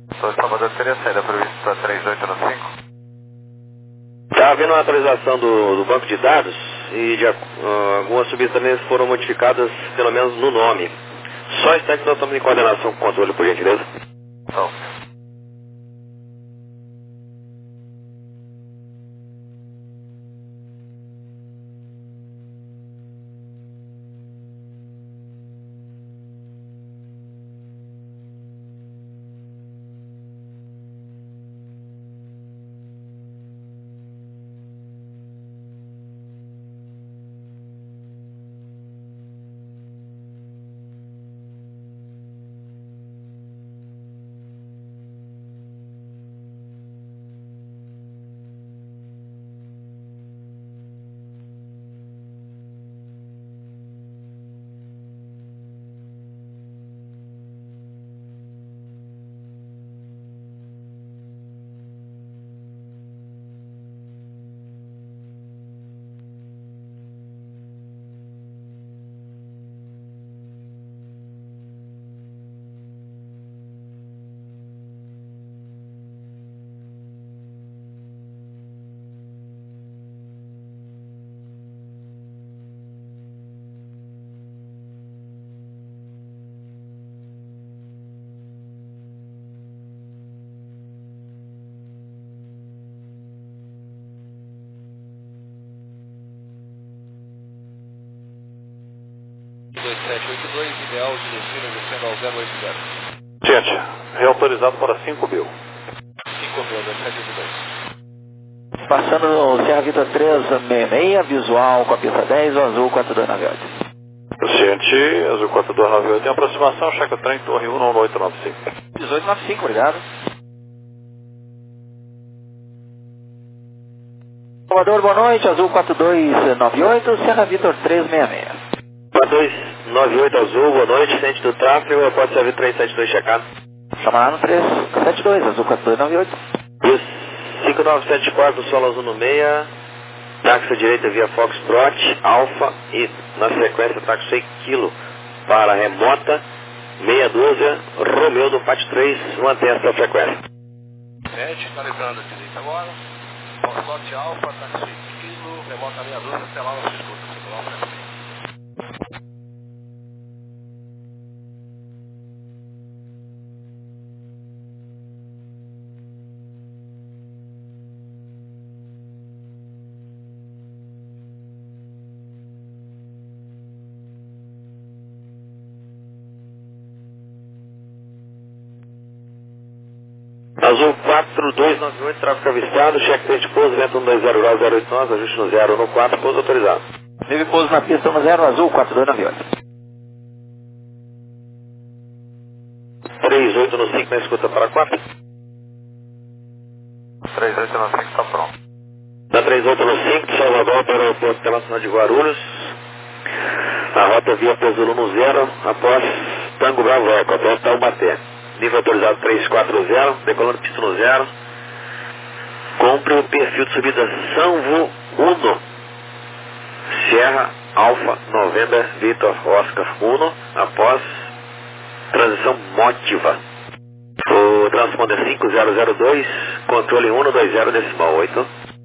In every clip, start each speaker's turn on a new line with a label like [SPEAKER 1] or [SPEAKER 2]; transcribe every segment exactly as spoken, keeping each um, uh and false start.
[SPEAKER 1] Só Salvador teria saída prevista para três oito no cinco.
[SPEAKER 2] Está havendo uma atualização do, do banco de dados e de, uh, algumas subidas também foram modificadas, pelo menos no nome. Só está que nós estamos em coordenação com o controle, por gentileza.
[SPEAKER 1] Então.
[SPEAKER 3] dois sete oito dois, ideal de destino descendo ao zero oito zero.
[SPEAKER 1] Gente, reautorizado para cinco mil.
[SPEAKER 3] cinco mil, dois sete oito dois.
[SPEAKER 4] Passando o Serra Vitor três sessenta e seis, visual com a pista dez, o azul quatro dois nove oito.
[SPEAKER 1] Paciente, azul quatro dois nove oito em aproximação, checa trem, torre um oito nove cinco.
[SPEAKER 4] dezoito nove cinco, obrigado. Salvador, boa noite, azul quatro dois nove oito, Serra Vitor três sessenta e seis.
[SPEAKER 2] quatro dois nove oito azul, boa noite, centro do tráfego, eu posso servir três sete dois checado.
[SPEAKER 4] Chama lá no três sete dois, azul quatro dois nove oito.
[SPEAKER 2] Isso, cinco nove sete quatro, solo azul no meia, táxi à direita via Foxtrot, Alfa e na sequência táxi seis kilo para remota, meia dúzia, Romeu do Pátio três, mantenha essa frequência.
[SPEAKER 3] sete, finalizando a direita agora, Foxtrot Alfa, táxi seis kilo, remota meia dúzia, até lá no escuta, circular o frente.
[SPEAKER 2] Azul quatro dois nove oito, tráfego avistado, cheque de pouso, vento um dois zero grau zero oito nove, ajuste no zero no quatro, pouso autorizado.
[SPEAKER 4] Teve pouso na pista no zero, azul quatro dois nove oito.
[SPEAKER 2] três oito no cinco, na escuta para quatro.
[SPEAKER 1] três oito no cinco está pronto.
[SPEAKER 2] Na três oito no cinco, de Salvador para o aeroporto internacional de Guarulhos. A rota via Pesulo no zero, após Tango Bravo Eco, até Taubaté. Nível autorizado três quatro zero, decolando pista no zero. Compre o perfil de subida Sanvo um. Sierra Alfa November Victor Oscar um, após transição motiva. O transponder cinco zero zero dois, controle um dois zero decimal oito.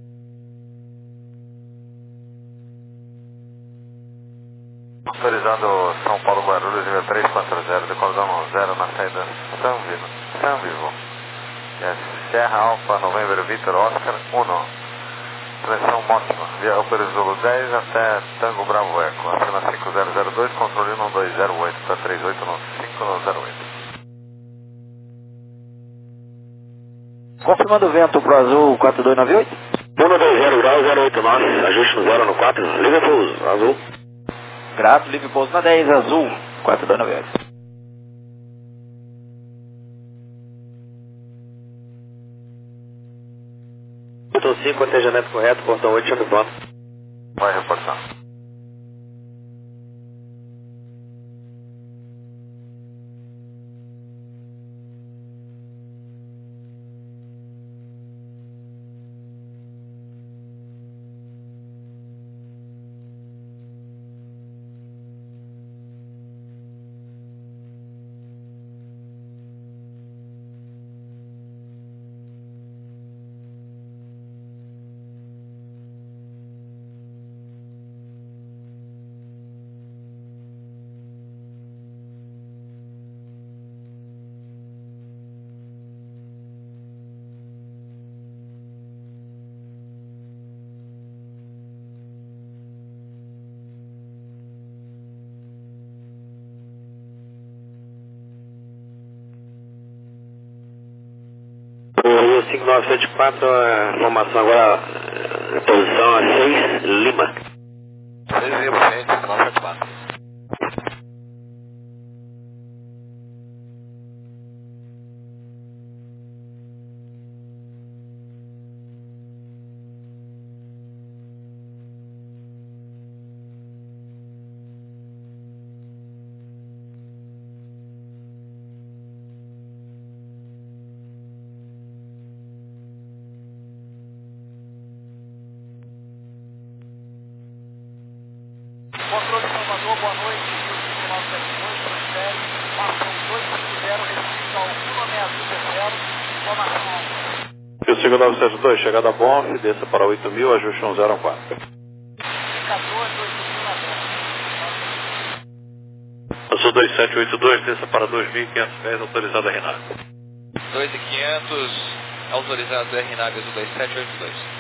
[SPEAKER 1] Autorizado São Paulo Guarulhos, nível três quatro zero, decolando zero na saída São Vivo. São Vivo. É Serra Alfa November Victor Oscar um. Transição mótima, via Operizolo dez até Tango Bravo Eco. Acima cinco zero zero dois, controle um dois zero oito para três oito no cinco no zero oito.
[SPEAKER 4] Confirmando o vento pro azul quatro dois nove oito.
[SPEAKER 2] um dois zero grau zero oito nove, ajuste no zero no quatro, liga pouso, azul.
[SPEAKER 4] Grato, livre pouso na dez, azul quatro dois nove oito.
[SPEAKER 2] Portão cinco, atendimento correto, portão oito, chame pronto.
[SPEAKER 1] Vai reportar.
[SPEAKER 2] cinco nove sete quatro, a formação agora, a posição a seis, Lima.
[SPEAKER 3] seis Lima, gente, cinco nove sete quatro. Controle Salvador, boa noite, Rio cinco nove sete dois, transfere, marcam dois cinco zero, restrito ao um seis zero, informação.
[SPEAKER 5] Rio cinco nove sete dois, chegada a Bonf, desça para oito mil, ajuste um zero quatro.
[SPEAKER 3] Indicador oito mil na Bonf.
[SPEAKER 5] Eu sou dois sete oito dois, desça para dois mil e quinhentos pés, autorizado a R NAV.
[SPEAKER 6] dois mil e quinhentos, autorizado R NAV do dois sete oito dois.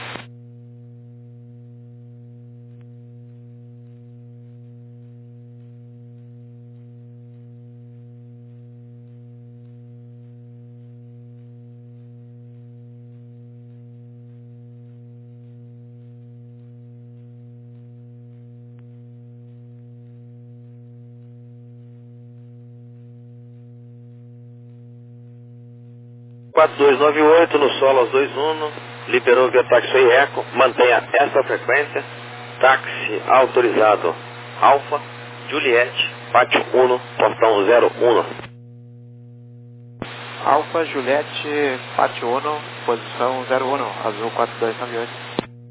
[SPEAKER 2] quatro dois nove oito no solo aos dois um, liberou via taxiway Eco, mantenha essa frequência, táxi autorizado Alfa, Juliette, pátio um, portão zero um.
[SPEAKER 4] Alfa, Juliette, Pátio um, posição zero um, azul quatro dois nove oito.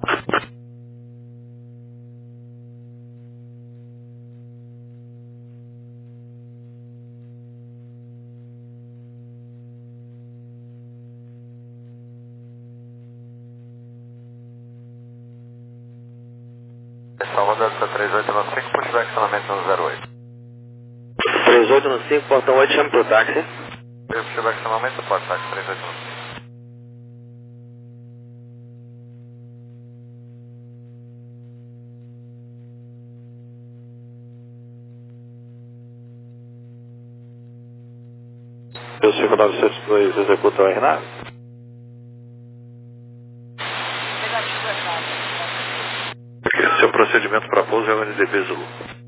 [SPEAKER 1] Salvador três oito nove cinco, pushback estacionamento no zero oito.
[SPEAKER 2] três oito nove cinco, portão oito, chame pro táxi.
[SPEAKER 1] Pushback estacionamento, pode táxi três oito nove cinco.
[SPEAKER 5] Rio cinco nove sete dois, executa o R NAV.
[SPEAKER 3] Negativo R NAV.
[SPEAKER 5] Seu procedimento para pouso é o N D B Zulu.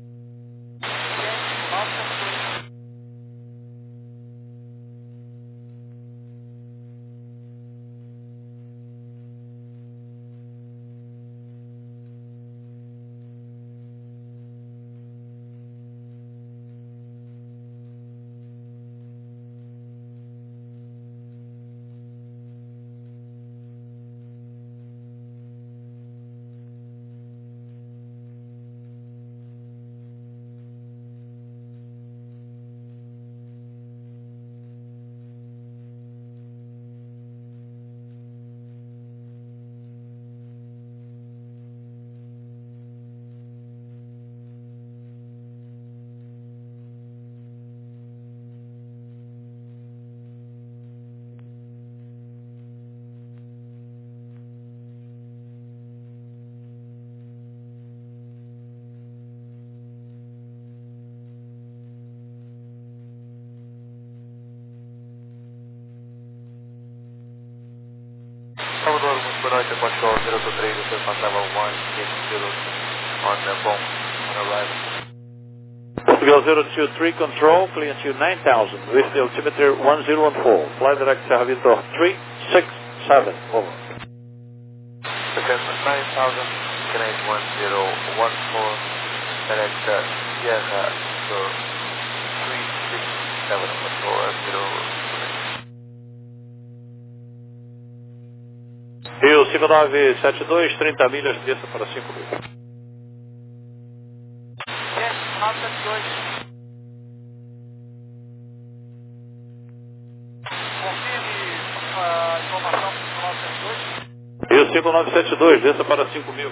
[SPEAKER 1] Salvador, muito boa noite, control zero two three, this is Passava one six zero on the bomb, on arrival.
[SPEAKER 5] Portugal zero two three, control, clear to nine thousand, with the altimeter one zero one four, fly direct Serra Vitor three six seven, over.
[SPEAKER 1] Second nine thousand, Canadian one zero one four, direct uh, Sierra Vitor three six seven, control zero three.
[SPEAKER 5] Rio cinco nove sete dois, trinta milhas, desça para cinco mil.
[SPEAKER 3] cinco nove sete dois. Confirme a informação do cinco nove sete dois.
[SPEAKER 5] Rio cinco nove sete dois, desça para cinco mil.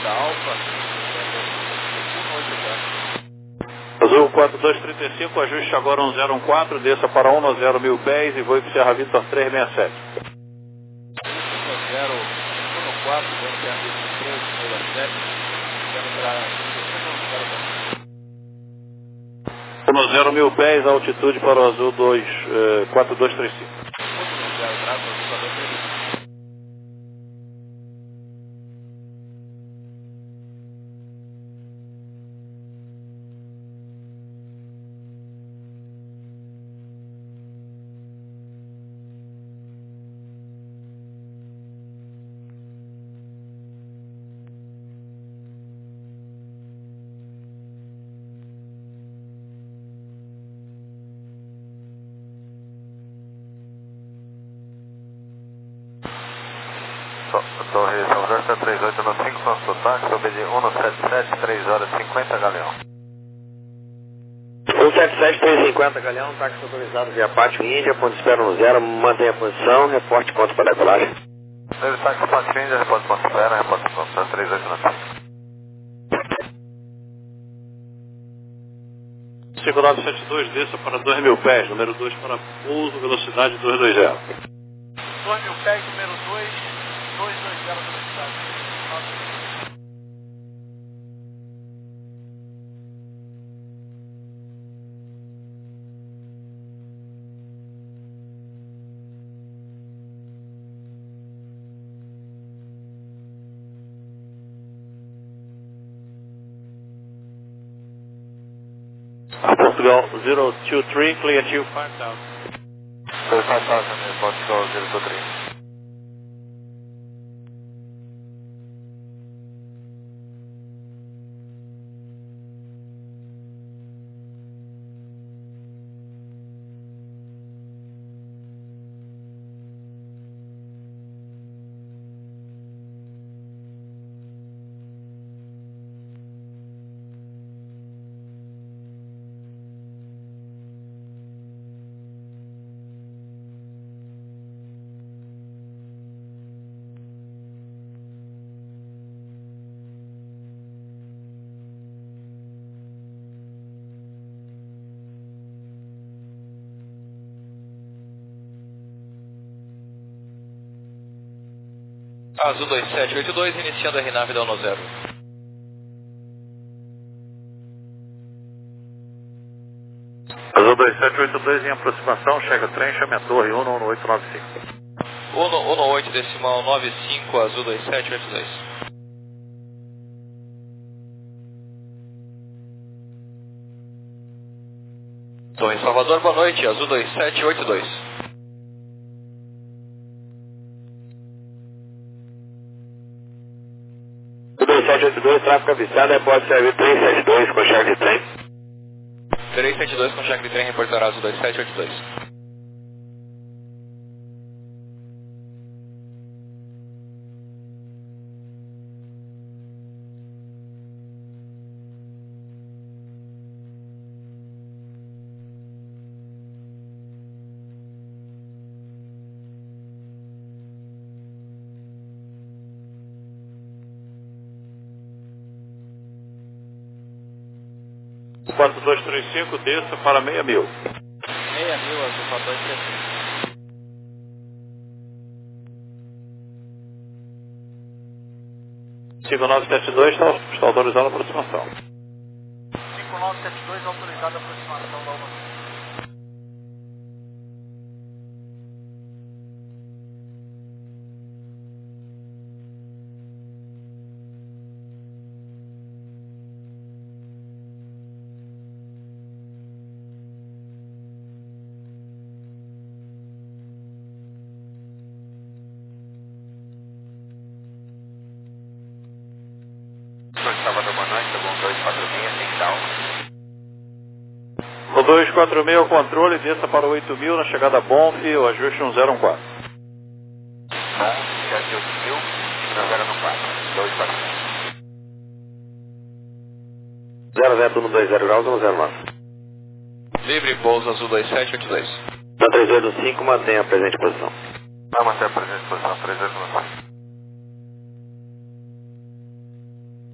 [SPEAKER 3] Delta Alfa, um oito zero.
[SPEAKER 5] Azul quatro dois três cinco, ajuste agora um zero um quatro, desça para um zero mil pés e voe para Serra Vitor três seis sete.
[SPEAKER 3] um zero um quatro, vamos ter a três seis sete,
[SPEAKER 5] um zero mil pés, altitude para o Azul quatro dois três cinco.
[SPEAKER 1] Torre São Jorge três oito no cinco, nosso táxi, obedi um sete sete, três horas e cinquenta, Galeão.
[SPEAKER 2] um sete sete, três cinquenta, Galeão, táxi autorizado via Pátio Índia, ponto de espera no zero, mantenha a posição, reporte conta para decolagem.
[SPEAKER 1] Teve táxi Pátio Índia, reporte ponto de espera, reporte conta três oito no cinco.
[SPEAKER 5] cinco nove sete dois, desça para dois mil pés, número dois para pouso, velocidade duzentos e vinte.
[SPEAKER 3] dois mil pés, número dois, dois dois zero, velocidade.
[SPEAKER 5] Portugal zero two three, clear to five thousand.
[SPEAKER 1] five thousand, Portugal zero two three.
[SPEAKER 6] Azul dois sete oito dois, iniciando a R NAV da um zero.
[SPEAKER 5] Azul dois sete oito dois em aproximação, chega trem, chame a torre um um oito nove cinco.
[SPEAKER 6] um oito decimal nove cinco, Azul dois sete oito dois. Torre Salvador, boa noite, Azul dois sete oito dois.
[SPEAKER 2] dois sete oito dois, tráfego avistado, reporte servir três sete dois com cheque de trem.
[SPEAKER 6] três sete dois com cheque de trem, reportará Azul dois sete oito dois.
[SPEAKER 5] quatro dois três cinco, desça para meia mil.
[SPEAKER 3] Meia mil, Azul quatro dois três cinco.
[SPEAKER 5] cinco nove sete dois, está, está autorizado a aproximação.
[SPEAKER 3] cinco nove sete dois, autorizada a aproximação da uma.
[SPEAKER 1] Sábado, boa noite, bom dois quatro seis, sem down.
[SPEAKER 5] O dois quatro seis, o controle, desça para oito mil, na chegada Bonf, o ajuste um zero um quatro.
[SPEAKER 1] Bom, já de oito mil, na zero um quatro, dois quatro seis.
[SPEAKER 2] zero zero um dois zero graus, um zero nove.
[SPEAKER 6] Livre, pouso Azul dois sete oito dois.
[SPEAKER 2] Na três oito cinco, mantenha a presente posição.
[SPEAKER 1] Vai manter a presente posição, três oito cinco.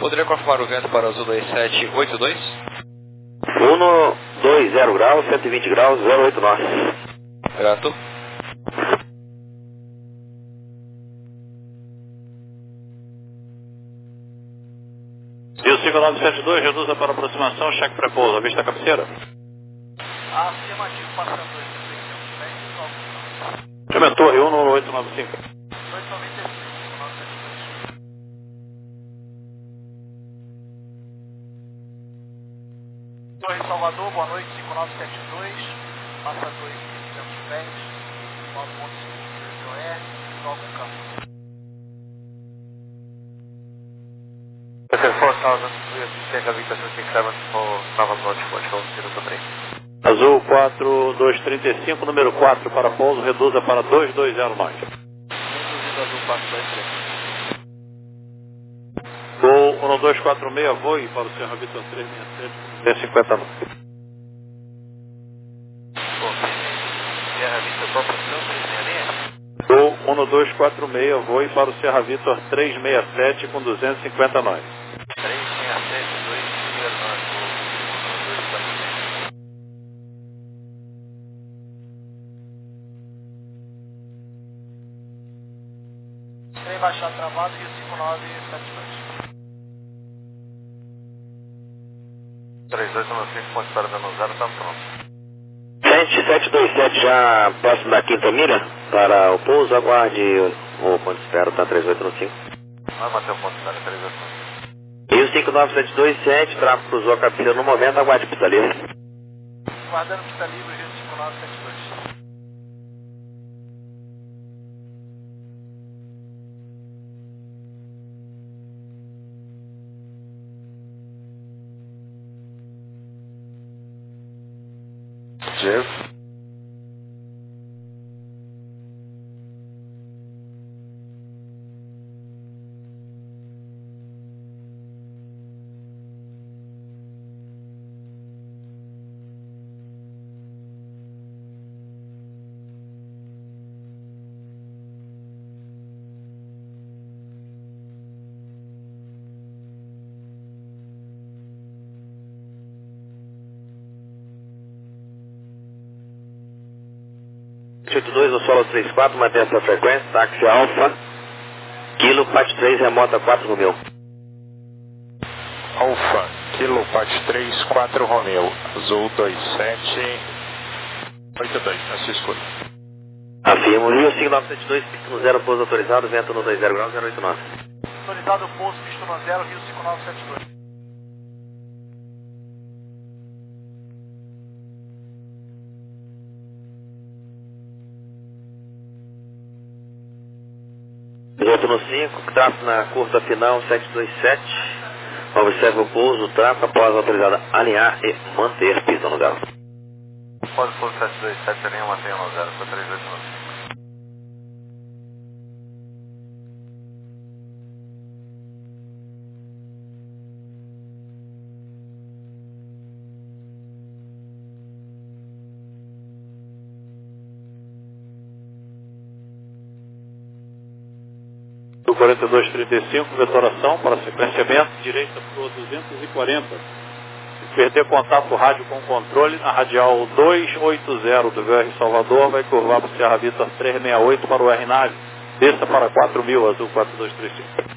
[SPEAKER 6] Poderia confirmar o vento para Azul dois sete oito dois?
[SPEAKER 2] um dois zero graus, cento e vinte graus, zero oito nós.
[SPEAKER 6] Grato.
[SPEAKER 5] Rio cinco nove sete dois, reduza para aproximação, cheque pré-pouso, avista a cabeceira.
[SPEAKER 3] Afirmativo, passando dois seiscentos e dez,
[SPEAKER 5] Aumentou, Rio um oito nove cinco.
[SPEAKER 3] dois noventa e cinco, nove sete dois. Torre Salvador, boa noite, cinco nove sete dois, passa dois seiscentos e dez, nove ponto cinco de O R, logo um campo.
[SPEAKER 1] Okay, four thousand, we have to check a Victor two six seven for Nova Lodge, watch hold zero two three.
[SPEAKER 5] Azul quatro dois três cinco, número quatro para pouso, reduza para dois dois zero nove.
[SPEAKER 6] Reduzido Azul quatro dois três.
[SPEAKER 5] Gol um dois quatro seis, voe para o Serra Vitor três seis sete, cinquenta nove.
[SPEAKER 1] Sierra Vista, qual a posição? três seis seis?
[SPEAKER 5] Gol um dois quatro seis, voe para o Serra Vitor três seis sete com duzentos e cinquenta nove.
[SPEAKER 1] três seis sete dois zero nove, um dois quatro seis.
[SPEAKER 3] Trem baixado travado, Rio cinco nove sete dois.
[SPEAKER 1] três dois um cinco, ponto para dano zero, estamos prontos.
[SPEAKER 2] sete sete dois sete já próximo da quinta milha para o pouso, aguarde o, o ponto de espera, tá três oito cinco.
[SPEAKER 1] Vai manter o ponto de espera, três oito cinco.
[SPEAKER 2] Rio cinco nove sete dois sete, tráfego cruzou a cabeceira no momento, aguarde pista livre.
[SPEAKER 3] Guardando pista livre, Rio cinco nove sete dois.
[SPEAKER 1] Jeff.
[SPEAKER 2] oito dois no solo três quatro, mantém essa frequência, táxi alfa, Kilo Pat três, remota quatro Romeu.
[SPEAKER 7] Alfa, Kilo Pat três, quatro Romeu, Azul dois sete oito dois, na sua escolha.
[SPEAKER 2] Afirmo, Rio cinco nove sete dois, pista no zero, pouso autorizado, vento no dois zero graus, zero oito nove.
[SPEAKER 3] Autorizado pouso, pista no zero, Rio cinco nove sete dois.
[SPEAKER 2] dezoito no cinco, tráfego na curta final sete dois sete, observe o pouso, tráfego após autorizada alinhar e manter pista no zero.
[SPEAKER 1] Pode pôr sete dois sete, alinha, mantenha no zero, foi três oito nove.
[SPEAKER 5] Do quarenta e dois trinta e cinco, vetoração para sequenciamento, direita para o duzentos e quarenta. Se perder contato rádio com o controle, na radial duzentos e oitenta do V R Salvador, vai curvar para o Serra Vitor trezentos e sessenta e oito para o R nove, desça para quatro mil, Azul quatro dois três cinco.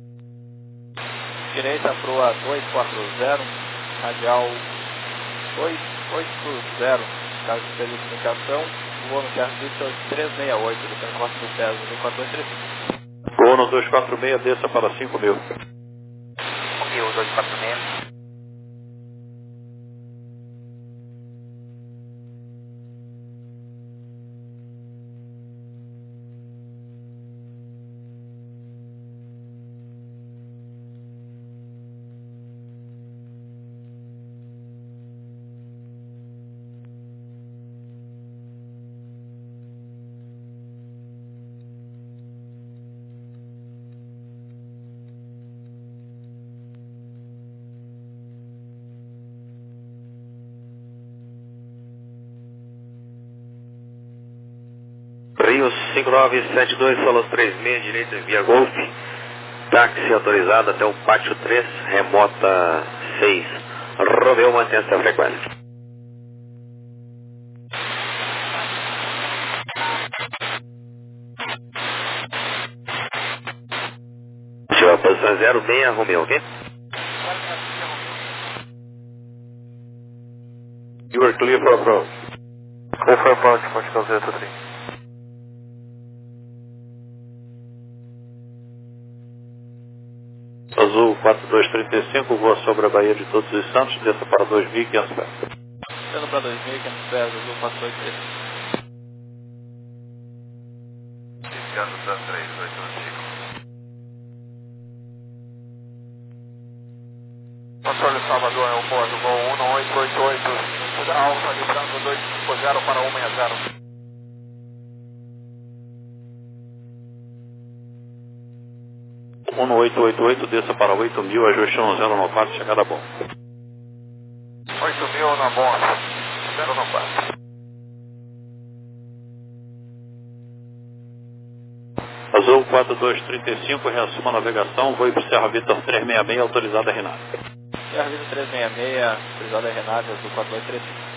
[SPEAKER 4] Direita para o A duzentos e quarenta, radial duzentos e oitenta, caso de verificação, voa no Serra Vitor trezentos e sessenta e oito, do transporte do P E S, Azul quatro dois três cinco.
[SPEAKER 5] Gol no dois quatro seis, desça para cinco mil.
[SPEAKER 1] um mil, dois quatro seis.
[SPEAKER 2] Rio cinco nove sete dois, solos três seis, direita via Golf, Táxi autorizado até o pátio três, remota seis. Romeu, mantenha essa frequência. Senhor, posição zero seis, Romeu, ok?
[SPEAKER 5] You are clear for approach.
[SPEAKER 1] Clear for approach, Portugal zero two three.
[SPEAKER 5] Azul quatro dois três cinco, voa sobre a Baía de Todos os Santos, desça para dois mil e quinhentos pés.
[SPEAKER 4] Descendo para dois mil e quinhentos pés, Azul quatro dois três cinco.
[SPEAKER 1] Desviando da três oito cinco. Controle Salvador, é o bordo, voo um oito oito oito, Alfa, livrando dois cinco zero para um seis zero.
[SPEAKER 5] um oito oito oito, desça para oito mil, ajuste um zero nove quatro, chegada bom.
[SPEAKER 1] oito mil na borda, zero nove quatro.
[SPEAKER 5] Azul quatro dois três cinco, reassuma a navegação, voo para Serra Vitor três seis seis, autorizada a Renata.
[SPEAKER 4] Serra Vitor três seis seis, autorizada a Renata, Azul quatro dois três cinco.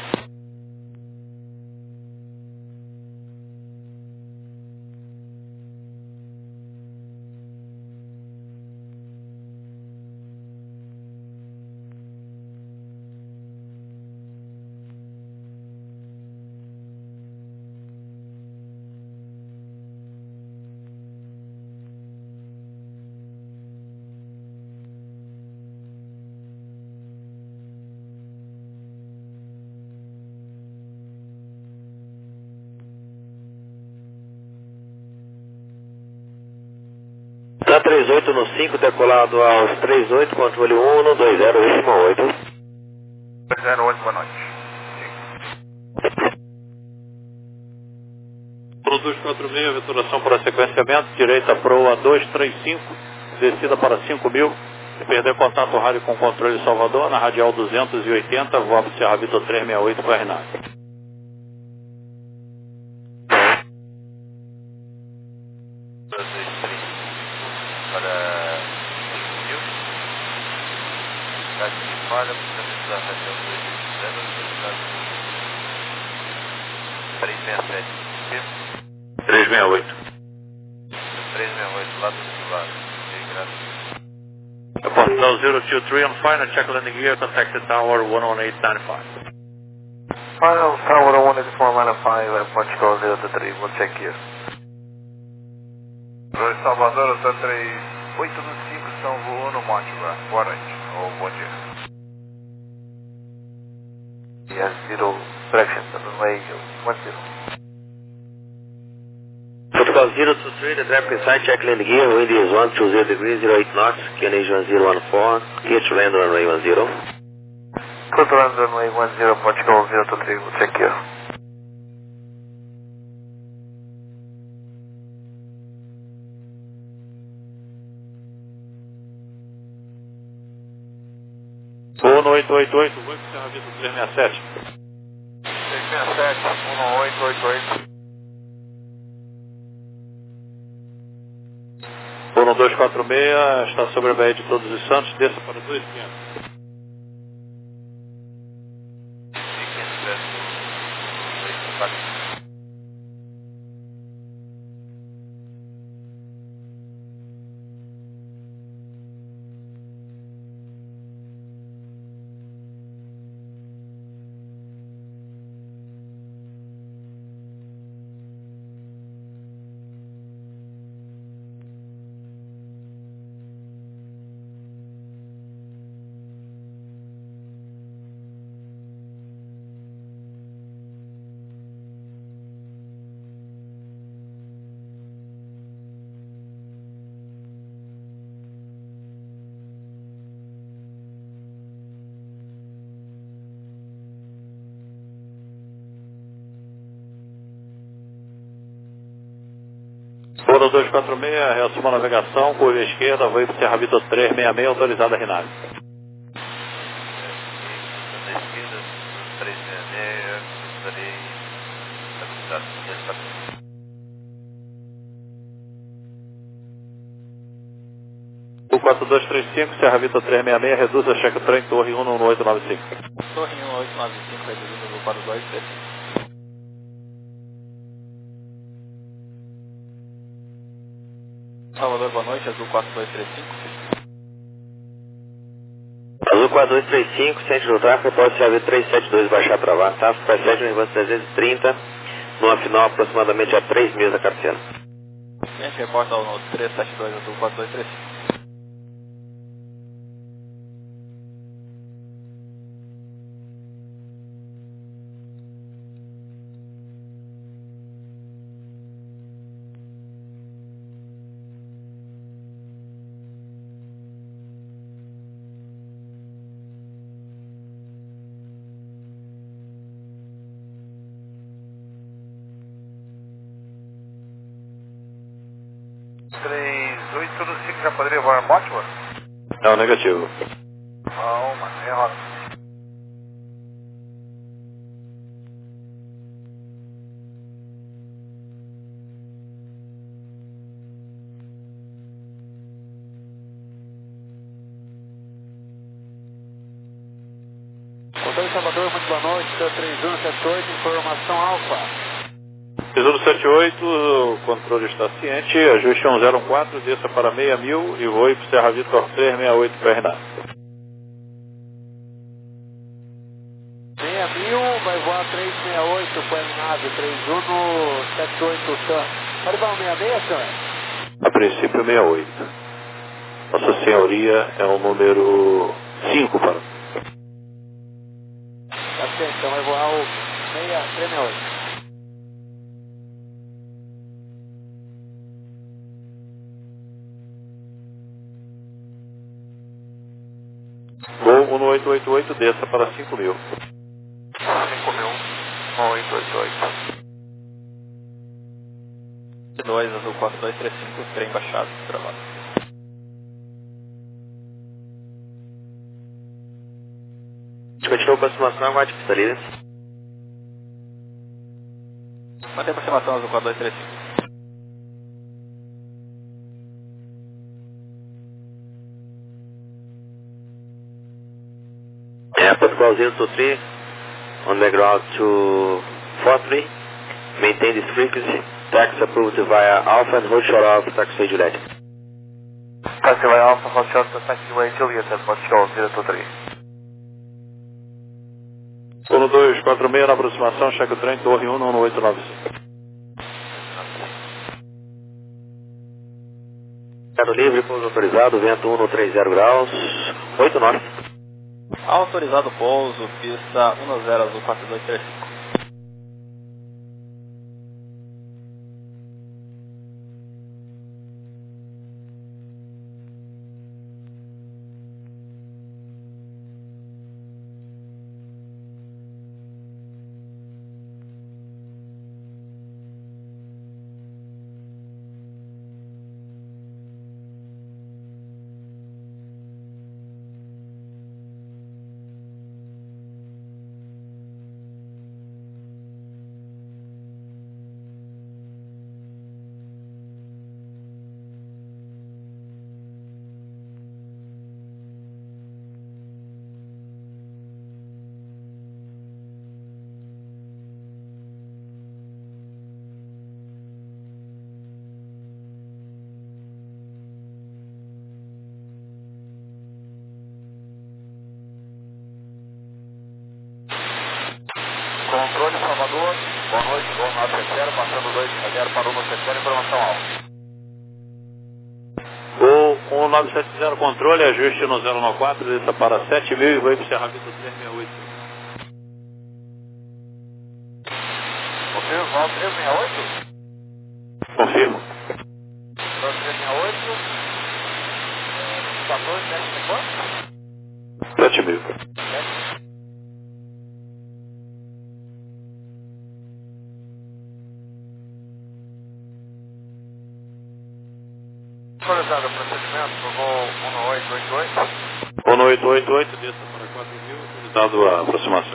[SPEAKER 2] Tá três oito no cinco, decolado aos três oito, controle um no dois zero oito.
[SPEAKER 1] dois zero oito, boa noite.
[SPEAKER 5] Pro dois quatro seis, veturação para sequenciamento, direita proa dois três cinco, descida para cinco mil, se perder contato rádio com controle Salvador, na radial duzentos e oitenta, voa para Serra Vitor três seis oito para Renata.
[SPEAKER 1] Olha, precisamos da região dois zero três seis sete.
[SPEAKER 5] três seis oito.
[SPEAKER 1] três seis oito, lá do outro lado.
[SPEAKER 5] Portugal zero two three on final, check landing gear, contact the tower one one eight nine five.
[SPEAKER 1] Final tower one eight four nine five, Portugal zero two three, we'll check here. Dois Salvador, Hotel três oito no cinco, estão voando Motiva. Boa noite, ou bom dia. Yes, zero, correction, runway one zero.
[SPEAKER 2] Portugal zero two three, the traffic inside, check landing gear, wind is one two zero degrees, zero eight knots, Canadian zero one four, clear to land runway one zero.
[SPEAKER 1] Clear to land runway one zero, Portugal zero two three, we'll check here.
[SPEAKER 5] um oito oito oito, voo para Serra Vitor três seis sete.
[SPEAKER 1] três seis sete, um oito oito oito.
[SPEAKER 5] um dois quatro seis, está sobre a Baía de Todos os Santos, desça para dois quinhentos. Foro dois quatro seis, reassuma a navegação, curva esquerda, voo para Serra Vitor três seis seis, autorizada a Renata.
[SPEAKER 1] três seis seis, estarei avisado.
[SPEAKER 5] Azul quatro dois três cinco, Serra Vitor trezentos e sessenta e seis, reduz a cheque trem, torre um um oito nove cinco.
[SPEAKER 4] Torre um oito nove cinco, reduzindo Azul quatro dois três cinco. Salvador, boa noite, Azul quatro dois três cinco.
[SPEAKER 2] Azul quatro dois três cinco, centro do tráfego, pode Serra Vitor trezentos e setenta e dois, baixar para lá, tá? Super sete, universo trezentos e trinta, numa final aproximadamente a três milhas da carteira.
[SPEAKER 4] A gente reporta no trezentos e setenta e dois, Azul quatro dois três cinco.
[SPEAKER 3] três oito cinco, já poderia voar Mortimer?
[SPEAKER 5] Não, negativo.
[SPEAKER 3] Calma, sem rota.
[SPEAKER 1] Hotel Salvador, muito boa noite, três um sete oito, informação Alfa.
[SPEAKER 5] três um sete oito, o controle está ciente, ajuste um zero quatro, desça para seis mil e voe para Serra Vitor trezentos e sessenta e oito P R N A.
[SPEAKER 1] seis mil, vai voar trezentos e sessenta e oito, P R nave três um sete oito, Sam. Pode voar um seis seis, Sam?
[SPEAKER 5] A princípio sessenta e oito. Nossa Senhoria é o número cinco para...
[SPEAKER 1] Tá certo, então vai voar o seis três oito.
[SPEAKER 5] Gol um oito oito oito, desça para cinco mil.
[SPEAKER 3] cinco mil, um oito oito oito.
[SPEAKER 4] dois, Azul quatro dois três cinco, trem baixado, travado.
[SPEAKER 2] A gente continua a aproximação, aguarde pista livre.
[SPEAKER 4] Mantém a aproximação, Azul quatro dois três cinco.
[SPEAKER 2] Airport call zero two three, on the ground to four three, maintain this frequency, taxi approved via Alpha and hold short off taxiway Juliet.
[SPEAKER 3] Taxiway Alpha, hot shot to taxiway Juliet, hot shot zero two three.
[SPEAKER 5] um dois quatro seis na aproximação, cheque o trem, torre um um oito nove cinco.
[SPEAKER 2] Mercado livre, pouso autorizado, vento um trinta graus, oito norte.
[SPEAKER 4] Autorizado pouso, pista um zero, Azul quatro dois três cinco.
[SPEAKER 3] Controle Salvador, boa noite, Gol nove zero, passando dois a zero para o um sete zero, informação alta.
[SPEAKER 5] Gol um nove sete zero, controle, ajuste no zero nove quatro, desça para sete mil e voe para Serra Vitor trezentos e sessenta e oito.
[SPEAKER 3] Confirma, vão trezentos e sessenta e oito?
[SPEAKER 5] Confirmo.
[SPEAKER 3] Vão trezentos e sessenta e oito, quatorze, sete, quanto?
[SPEAKER 5] sete mil.
[SPEAKER 3] Atualizado o procedimento do voo um oito oito oito.
[SPEAKER 5] um oito oito oito, desça para quatro mil, autorizado a aproximação.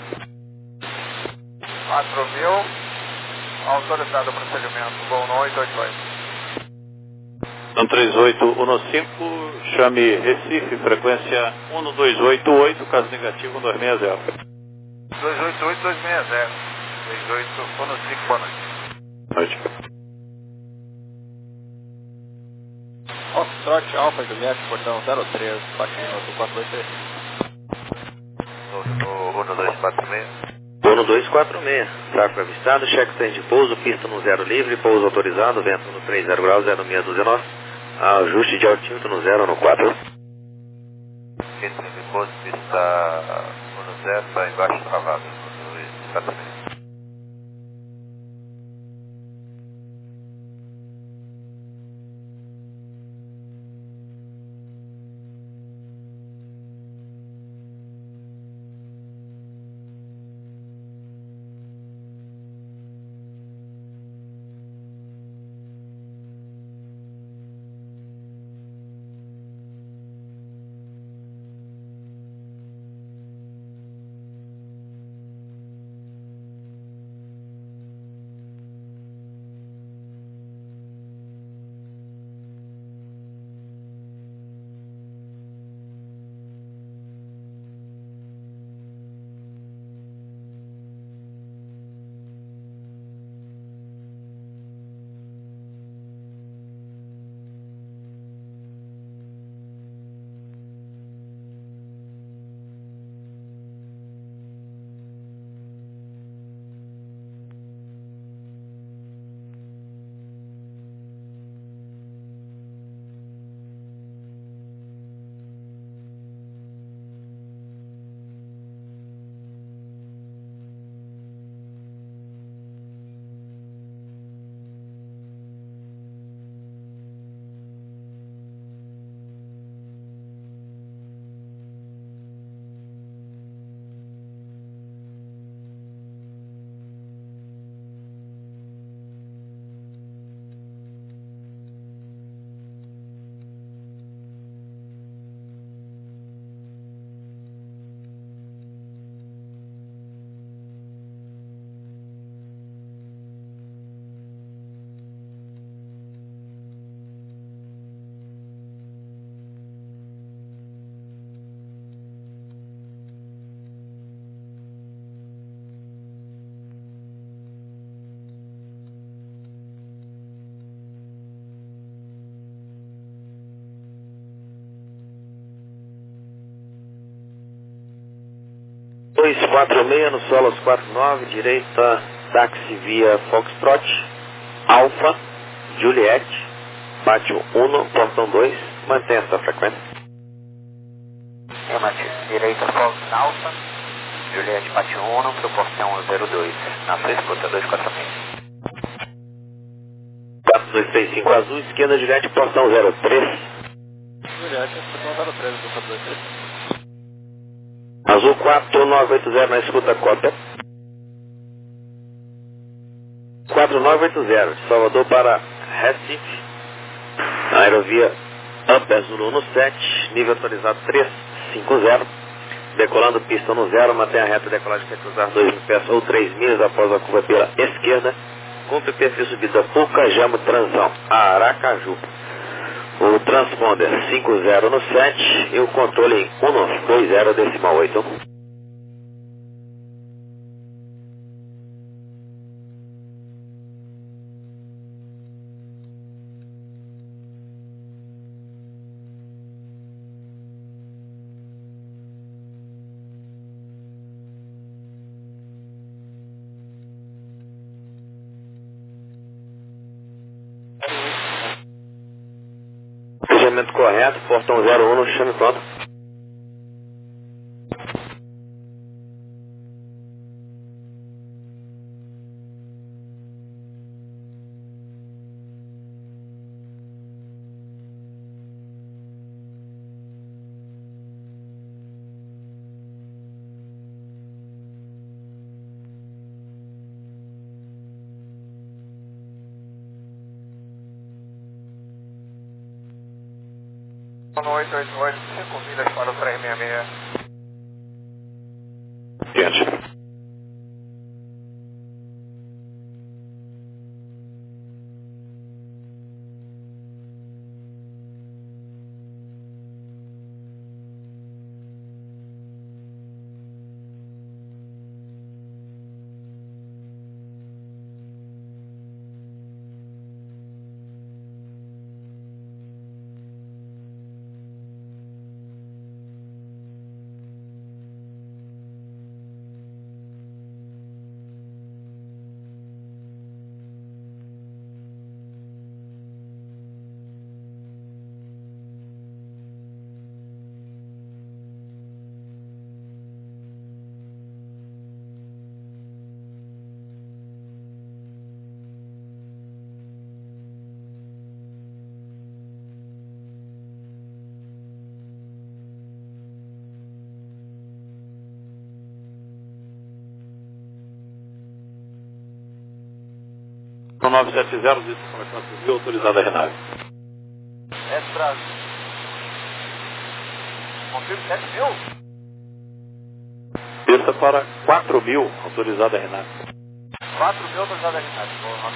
[SPEAKER 3] quatro mil, autorizado o procedimento, voo um oito oito oito.
[SPEAKER 5] Então três oito um cinco, chame Recife, frequência um dois oito oito, caso negativo um dois seis zero.
[SPEAKER 1] dois oito oito dois seis zero. três oito um cinco, boa noite.
[SPEAKER 5] Noite.
[SPEAKER 4] Foxtrot Alfa Juliette, portão zero três, bate minuto quatro dois três.
[SPEAKER 1] um dois quatro seis.
[SPEAKER 2] um dois quatro seis, tráfego avistado, cheque de pouso, pista no zero livre, pouso autorizado, vento no trinta graus, zero seis um nove, ajuste de altímetro no zero no quatro.
[SPEAKER 1] Pista de pouso, pista no zero, está embaixo travado, um dois quatro seis.
[SPEAKER 2] dois quatro seis no Solos quatro nove, direita, táxi via Foxtrot, Alfa, Juliette, pátio um, portão dois, mantenha essa frequência.
[SPEAKER 8] Remate, direita Fox Alfa, Juliette pátio um, para o portão zero dois, na sua escuta dois quatro seis.
[SPEAKER 2] quatro dois três cinco azul, esquerda Juliette, portão zero três.
[SPEAKER 4] Juliette, portão zero três, do quatro dois três.
[SPEAKER 2] Azul quatro nove oito zero na escuta cópia. quatro nove oito zero, de Salvador para Recife. Aerovia Up Azul um sete, nível atualizado trezentos e cinquenta. Decolando pista no zero, mantenha a reta de decolagem para cruzar dois mil pés ou três milhas após a curva pela esquerda. Cumpre perfil subida Pucajamo Transão, Aracaju. O transponder cinco zero no sete e o controle em um dois zero decimal oito. Procedimento correto, portão zero um no chame pronto.
[SPEAKER 1] oito oito oito, cinco milhas para o três seis seis.
[SPEAKER 5] Gente. nove sete zero, disse frequência civil, autorizada a renave.
[SPEAKER 3] S Brasil. Confirmo sete mil?
[SPEAKER 5] Pista para quatro mil, autorizada a renave.
[SPEAKER 3] quatro mil autorizada a renave. Boa.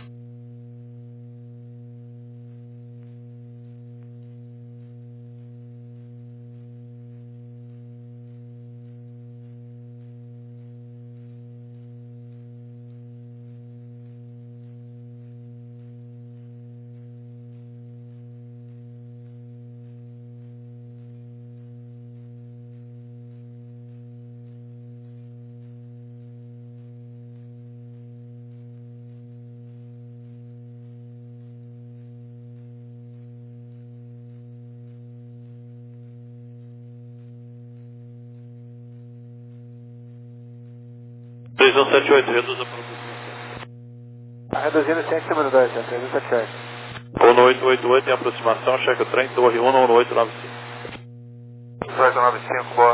[SPEAKER 5] três um sete oito, reduza para o
[SPEAKER 3] Tá reduzindo cem número dois, é três um sete oito.
[SPEAKER 5] um oito oito oito em aproximação, cheque o trem, torre um um oito nove cinco.
[SPEAKER 1] oito nove cinco, boa.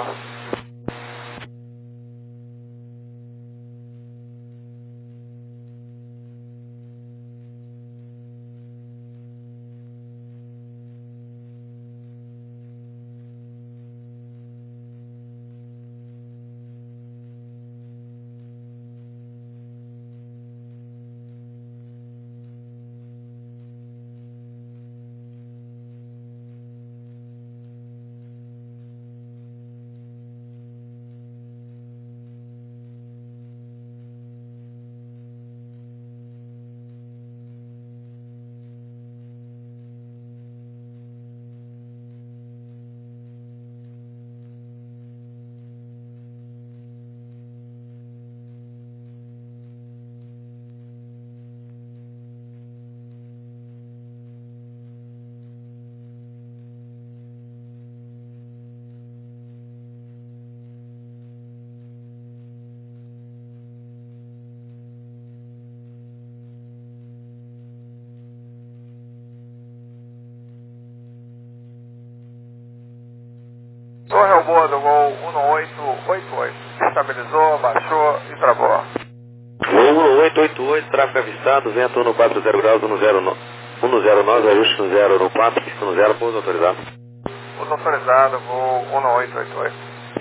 [SPEAKER 1] Torre Alboa do Gol um oito oito oito. Estabilizou, baixou e travou.
[SPEAKER 2] Gol um oito oito oito, tráfego avistado, vento um quatro zero graus, um zero nove, ajuste no zero no quatro, pista no zero, pouso autorizado.
[SPEAKER 1] Pouso autorizado, Gol um oito oito oito.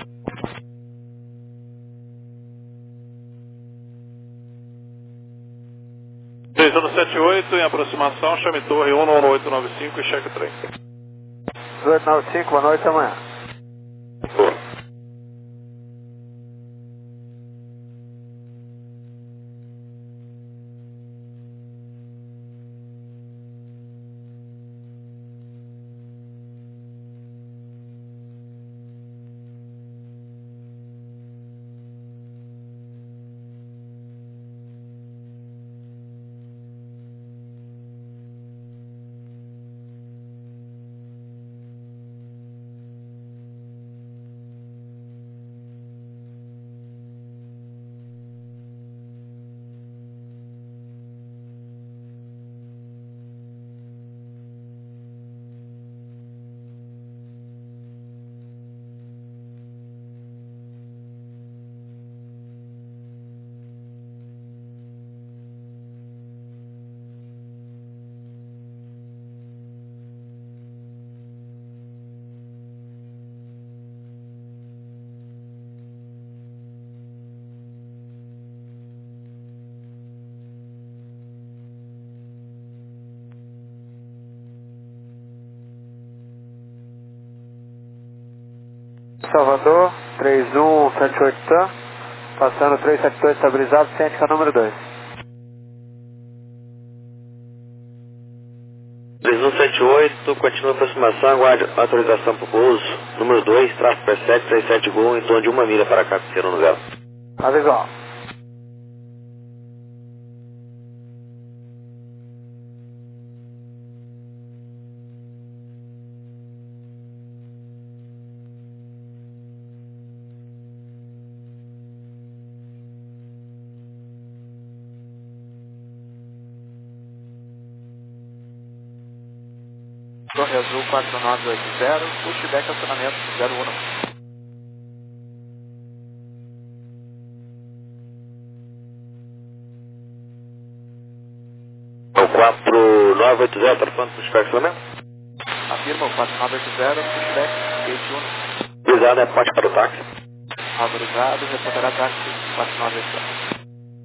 [SPEAKER 5] três um sete oito em aproximação, chame torre um um oito nove cinco e cheque o trem.
[SPEAKER 3] oito nove cinco, boa noite, amanhã.
[SPEAKER 2] Boa.
[SPEAKER 3] Salvador, três um sete oito T, passando três sete dois estabilizado, ciente que é o número dois.
[SPEAKER 2] três um sete oito, continua a aproximação, aguarde autorização para o pouso. Número dois, tráfego P sete três sete Gol, em torno de uma milha para cá, sendo no zero.
[SPEAKER 3] Tá visual.
[SPEAKER 4] Torre Azul quatro nove oito zero, pushback acionamento zero um.
[SPEAKER 2] nove oito zero, telefone para o esclarecimento.
[SPEAKER 4] Afirma, quatro nove oito zero, pushback, gate um.
[SPEAKER 2] Autorizado, é parte para o táxi.
[SPEAKER 4] Autorizado, reportará táxi quatro nove oito zero.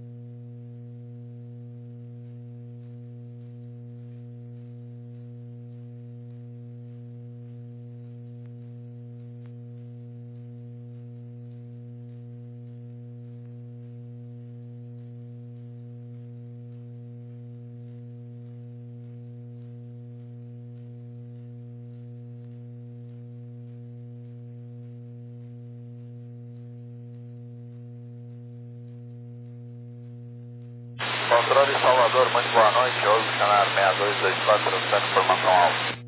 [SPEAKER 1] Controle Salvador, muito boa noite. Hoje o canal seis dois dois quatro, sete, informação alta.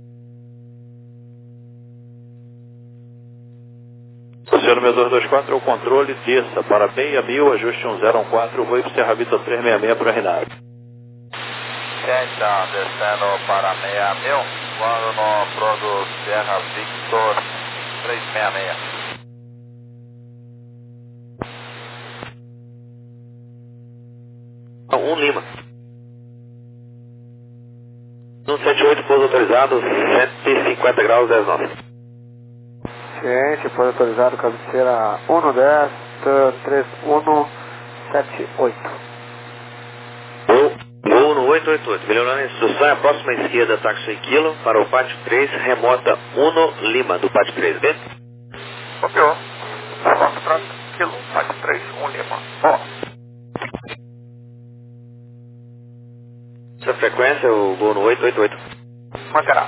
[SPEAKER 5] Senhor número dois dois quatro, é o controle, desça para seis mil, ajuste um zero um quatro, voo para Serra Vitor trezentos e sessenta e seis para a Rinaldi.
[SPEAKER 1] Então, descendo para seis mil, voando no Prodo Serra Victor trezentos e sessenta e seis.
[SPEAKER 2] um Lima. cento e setenta e oito, pouso autorizado, cento e cinquenta graus, dez nove.
[SPEAKER 3] Ciente, pouso autorizado, cabeceira um dez, três um sete oito.
[SPEAKER 2] Voo no oito oito oito, melhorando a instrução, é a próxima esquerda, táxi Kilo, para o pátio três, remota um Lima, do pátio três, B.
[SPEAKER 1] Copiou. Foxtrot, Kilo, pátio três, um Lima. Ó.
[SPEAKER 2] Essa frequência, eu vou no oito oito oito.
[SPEAKER 1] Manterá.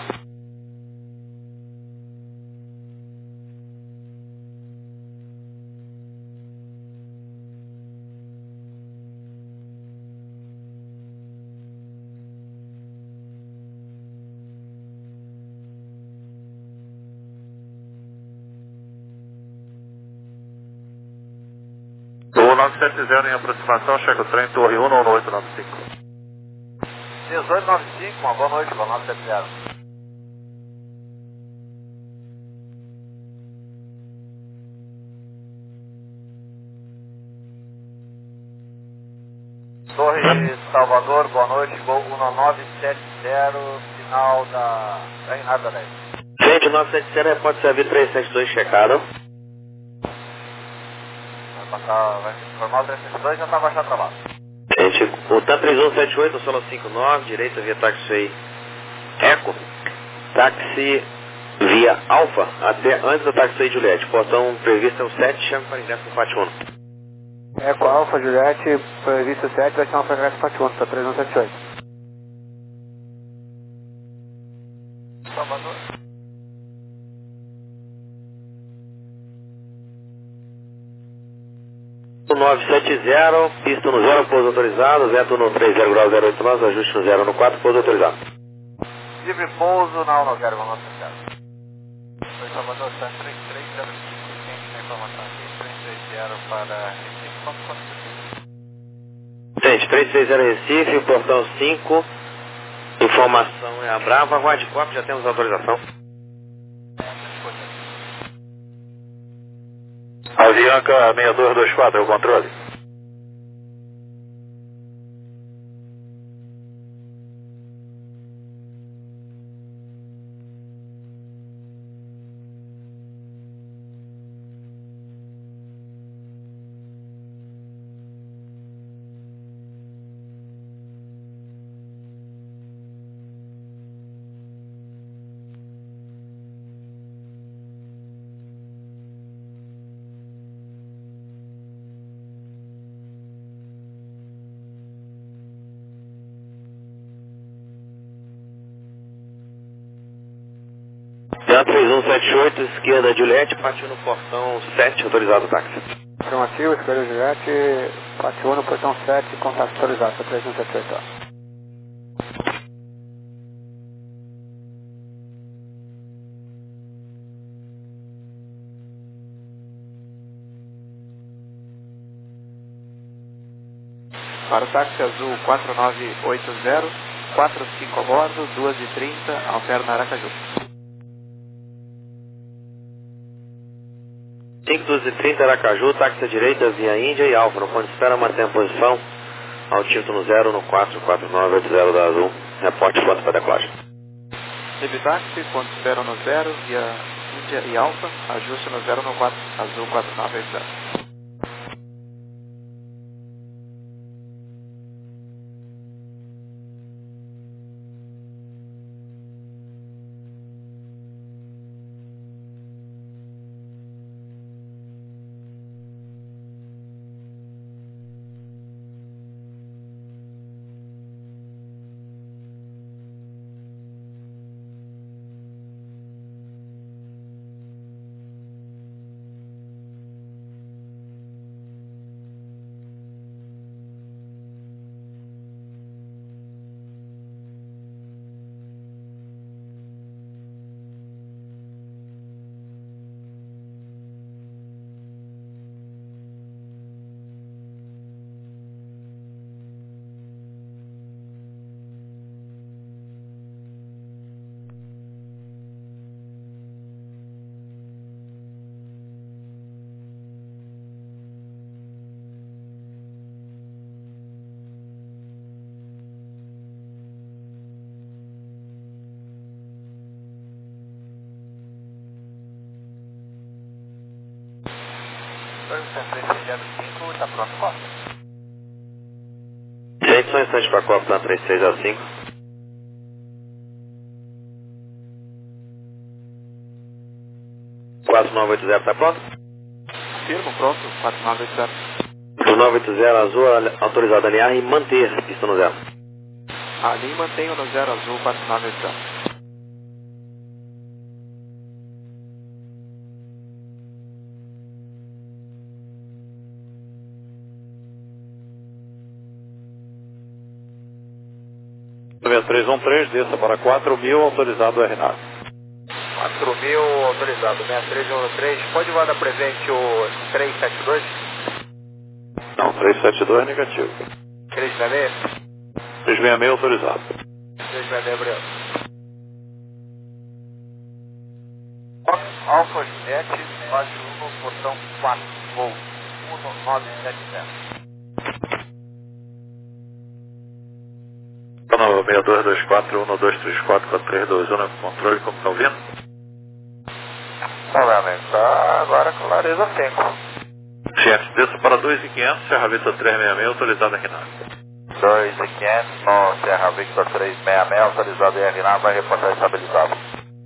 [SPEAKER 5] Voo nove sete zero em aproximação, chega o trem, torre um no oito nove cinco.
[SPEAKER 1] dezoito noventa e cinco, uma boa noite, para nove sete zero. Torre Salvador, boa noite, voo um nove sete zero, final da Reinada Leste.
[SPEAKER 2] Gente, nove sete zero pode servir trezentos e setenta e dois checado.
[SPEAKER 1] Vai passar, vai informar o trezentos e setenta e dois, já está baixando trabalho.
[SPEAKER 2] Gente, o TAM três um sete oito, solo cinco nove, direita via táxi Eco, táxi via Alfa, até antes do táxi Juliette, portão previsto é o sete, chama para ingresso no pátio um.
[SPEAKER 3] Eco Alfa, Juliette, previsto sete, vai chamar para ingresso pátio um, tá três um sete oito.
[SPEAKER 1] Salvador.
[SPEAKER 2] nove sete zero, pista no zero, pouso autorizado, vento no três zero graus zero oito nove, ajuste no zero no quatro, pouso autorizado.
[SPEAKER 1] Livre pouso na um zero, vamos lá. Foi Salvador, está três três zero cinco, tem informação aqui, três três zero para Recife, quanto quanto
[SPEAKER 2] Gente, três três zero Recife, portão cinco, informação é a Brava, Guardicop, já temos autorização.
[SPEAKER 5] Avianca seis dois dois quatro, é o controle.
[SPEAKER 2] TAM três um sete oito, esquerda Juliette, partiu no portão sete, autorizado o táxi.
[SPEAKER 3] Afirmativo, esquerda Juliette, pátio um no portão sete, contato autorizado, tá três um sete oito.
[SPEAKER 4] Para o táxi azul quatro nove oito zero, quatro cinco a bordo, duas e trinta, Alterna Aracaju.
[SPEAKER 2] cinco, duas e trinta, Aracaju, táxi à direita, via Índia e Alfa. No ponto de espera, mantém a posição, altimetro no zero, no quatro quatro nove oito zero da Azul. Reporte pronto para decolagem.
[SPEAKER 4] Evitáxi, ponto zero no zero, via Índia e Alfa, ajuste no zero no quatro, azul quatro nove oito zero.
[SPEAKER 8] Está pronto, Costa?
[SPEAKER 2] Gente, só um instante para a Copa, tá? três seis zero cinco. quatro nove oito zero, tá pronto?
[SPEAKER 4] Firmo, pronto, quatro nove oito zero.
[SPEAKER 2] quatro nove oito zero, azul, autorizado a alinhar e manter pista no zero.
[SPEAKER 4] Ali mantenho no zero, azul quatro nove oito zero.
[SPEAKER 5] nove três um três, desça para quatro mil, autorizado R nove.
[SPEAKER 3] quatro mil autorizado, seis três um três. Pode mandar presente o três sete dois?
[SPEAKER 5] Não, trezentos e setenta e dois negativo.
[SPEAKER 3] três sessenta e seis?
[SPEAKER 5] trezentos e sessenta e seis autorizado.
[SPEAKER 3] três sessenta e seis, obrigado. Alfa Juliette, base um, portão quatro, voo um nove sete zero.
[SPEAKER 5] seis dois dois quatro um dois três quatro quatro três dois um, controle, como está ouvindo?
[SPEAKER 3] Obviamente, tá agora clareza cinco.
[SPEAKER 5] Gente, desça para dois mil e quinhentos, Serra Victor trezentos e sessenta e seis, autorizado R nove.
[SPEAKER 3] dois mil e quinhentos no Serra Victor trezentos e sessenta e seis, autorizado em R nove, vai reportar estabilizado.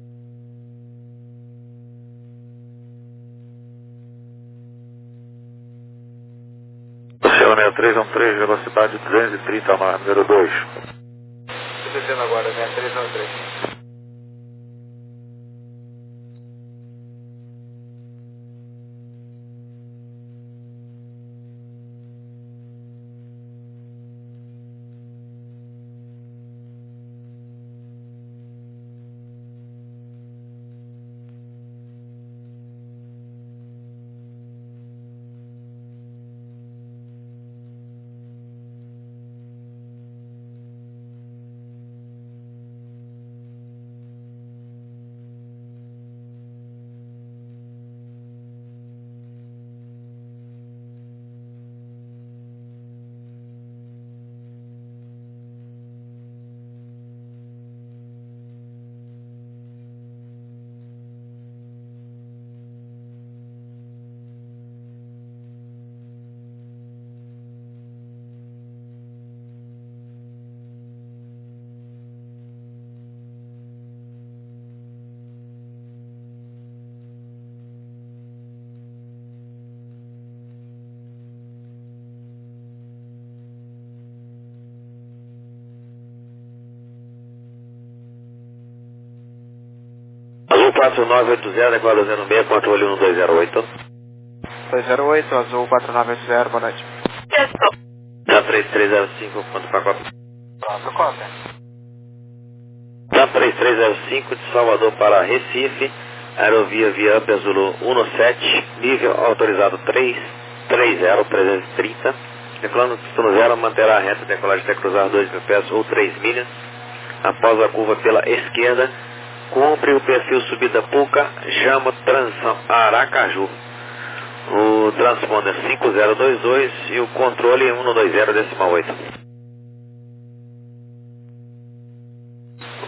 [SPEAKER 5] seis três um três, velocidade duzentos e trinta, número dois.
[SPEAKER 3] Estou descendo agora, seis três um três.
[SPEAKER 2] quatro nove oito zero, declara zero seis, controle um dois zero oito.
[SPEAKER 4] dois zero oito, azul quatro nove oito zero, boa noite.
[SPEAKER 2] Da três três zero cinco, ponto para quatro.
[SPEAKER 3] Pronto, Costa.
[SPEAKER 2] Da três três zero cinco, de Salvador para Recife, aerovia via Up Zulu um sete, nível autorizado três três zero, trezentos e trinta. Declarando pista no zero, manterá a reta, decolagem até cruzar dois mil pés ou três milhas. Após a curva pela esquerda, cumpre o perfil subida Puca, Jama, Transição Aracaju. O transponder cinco zero dois dois e o controle um dois zero decimal oito.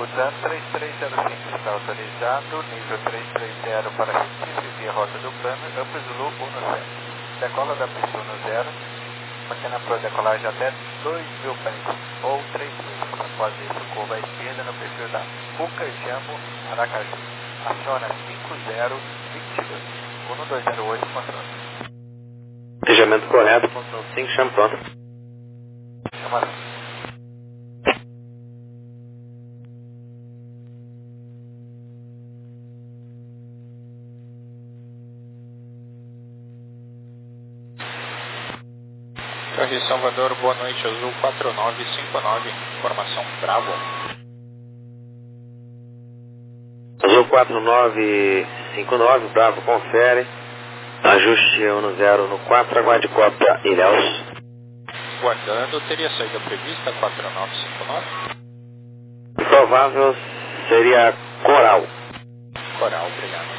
[SPEAKER 4] Busan três três zero cinco está autorizado, nível três três zero para Recife via rota do plano, Up Zulu um zero. Decola da pista um zero, mantendo a proa de decolagem até dois mil pés ou três mil. Após isso, curva à esquerda no perfil da Fuca Jambo, Aracaju. Aciona cinco zero dois dois, um dois zero oito, controle.
[SPEAKER 2] Planejamento correto, função cinco, chama pronto.
[SPEAKER 4] Chama.
[SPEAKER 7] Torre Salvador, boa noite, Azul quatro nove cinco nove, informação Bravo.
[SPEAKER 2] Azul quatro nove cinco nove, Bravo, confere. Ajuste um zero no quatro, aguarde cópia Ilhéus.
[SPEAKER 7] Guardando, teria saída prevista quatro nove cinco nove?
[SPEAKER 2] Provável seria Coral.
[SPEAKER 7] Coral, obrigado.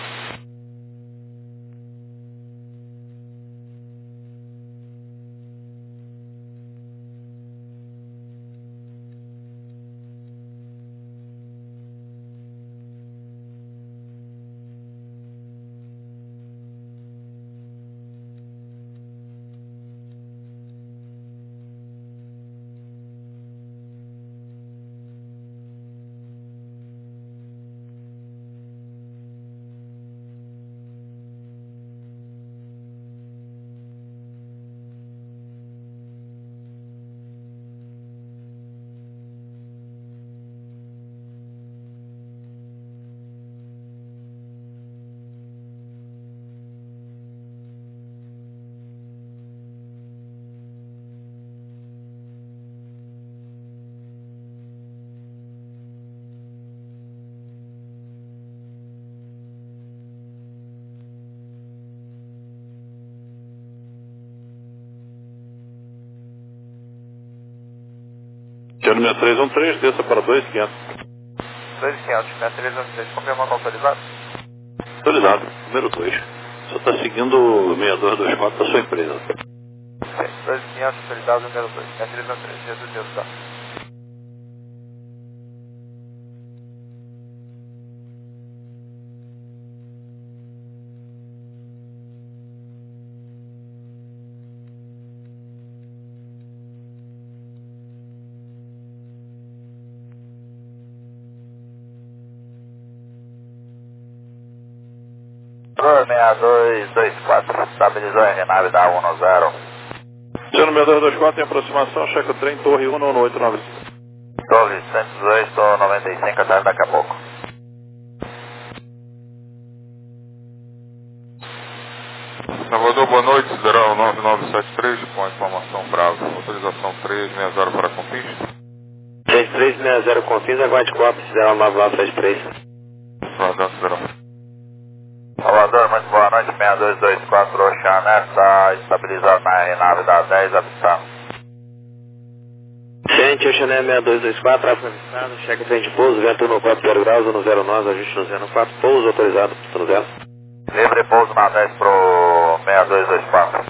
[SPEAKER 5] Senhor número três um três, desça para dois quinhentos.
[SPEAKER 4] dois quinhentos, né? três um três, confirmando autorizado?
[SPEAKER 5] Autorizado, número dois. Só está seguindo o seis dois dois quatro da sua empresa.
[SPEAKER 4] dois quinhentos, autorizado, número dois, né? três um três, reduzido, tá?
[SPEAKER 1] seis dois dois quatro, estabilizou a aeronave da um zero.
[SPEAKER 5] Senhor número dois dois quatro em aproximação, checa o trem, torre um um oito nove cinco.
[SPEAKER 1] Torre cento e dezoito, noventa e cinco, até daqui a pouco.
[SPEAKER 9] Salvador, boa noite, Sideral nove nove sete três, com a informação Bravo. Autorização três seis zero para Confins.
[SPEAKER 2] três três seis zero Confins, aguarde cópia, Sideral nove nove sete três.
[SPEAKER 9] Salvador, Sideral.
[SPEAKER 1] Salvador, muito boa noite, seis dois dois quatro, Oxané, está estabilizado na aeronave da dez, avistando.
[SPEAKER 2] Gente, Oxané seis dois dois quatro, tráfego avistado, cheque frente de pouso, vento no quatro zero graus, no zero nove, ajuste no zero quatro, pouso autorizado, no zero.
[SPEAKER 1] Livre pouso na dez pro seis dois dois quatro.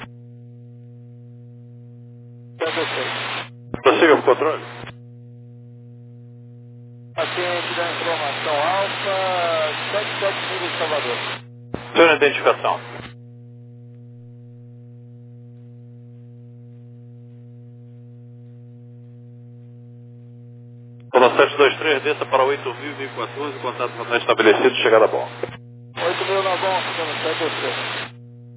[SPEAKER 5] Prossiga o controle.
[SPEAKER 4] Paciente da informação Alfa, sete sete mil, Salvador.
[SPEAKER 5] Senhor, identificação. Pula sete dois três, desça para oito mil e quatorze, contato não está estabelecido, chegada a bom.
[SPEAKER 4] oito mil na bom, ficando sete dois três.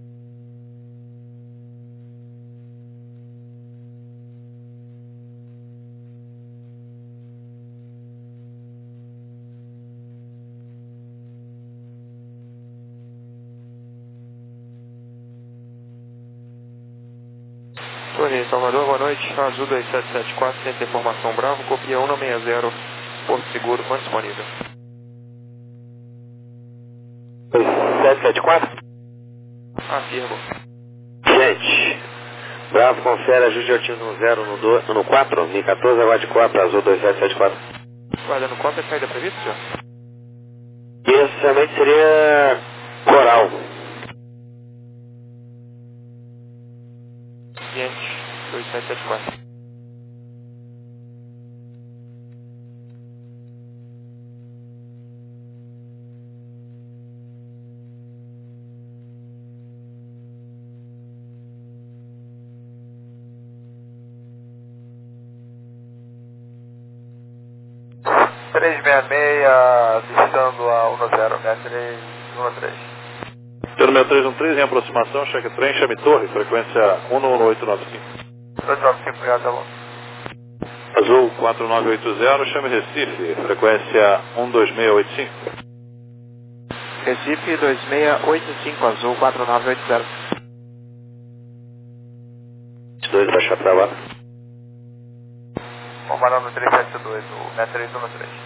[SPEAKER 10] Torre Salvador, boa noite. Azul dois sete sete quatro, centro de informação Bravo, copia um seis zero, Porto Seguro, quando disponível.
[SPEAKER 2] dois sete sete quatro?
[SPEAKER 10] Afirmo.
[SPEAKER 2] Gente, Bravo, confere, ajuste de otimismo no zero no, do, no quatro, mil e quatorze, aguarde cópia, Azul dois sete sete quatro.
[SPEAKER 10] Guardando cópia, saída prevista, senhor?
[SPEAKER 2] Isso realmente seria Coral.
[SPEAKER 10] Cliente dois sete sete quatro.
[SPEAKER 3] três seis seis, distando a um zero, seis três um três.
[SPEAKER 5] Pelo meu três um três em aproximação, cheque trem, chame torre, frequência um um oito nove cinco.
[SPEAKER 3] oito nove cinco, obrigado, tá bom.
[SPEAKER 5] Azul quatro nove oito zero, chame Recife, frequência um dois seis oito cinco.
[SPEAKER 10] Recife dois seis oito cinco, Azul quatro nove oito zero.
[SPEAKER 2] dois, baixar pra lá.
[SPEAKER 3] Comandando três sete dois, o seis três um três.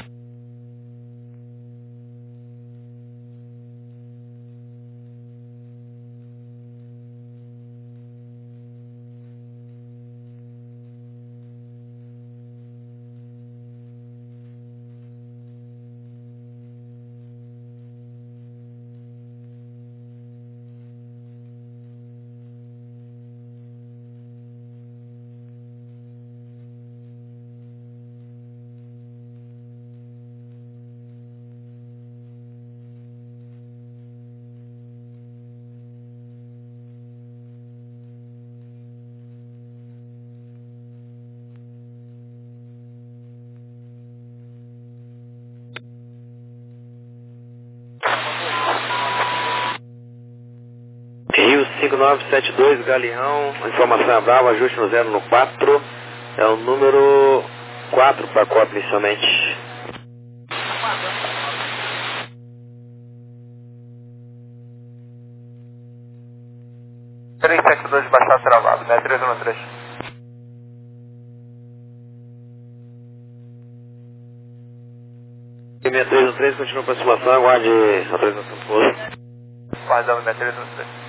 [SPEAKER 2] Rio cinco nove sete dois, Galeão, informação é brava, ajuste no zero no quatro, é o número quatro para cópia inicialmente.
[SPEAKER 3] três sete dois, baixar travado, seis três um três.
[SPEAKER 2] seis três um três, continua a aproximação, aguarde a apresentação do posto.
[SPEAKER 3] Guardando seis três um três.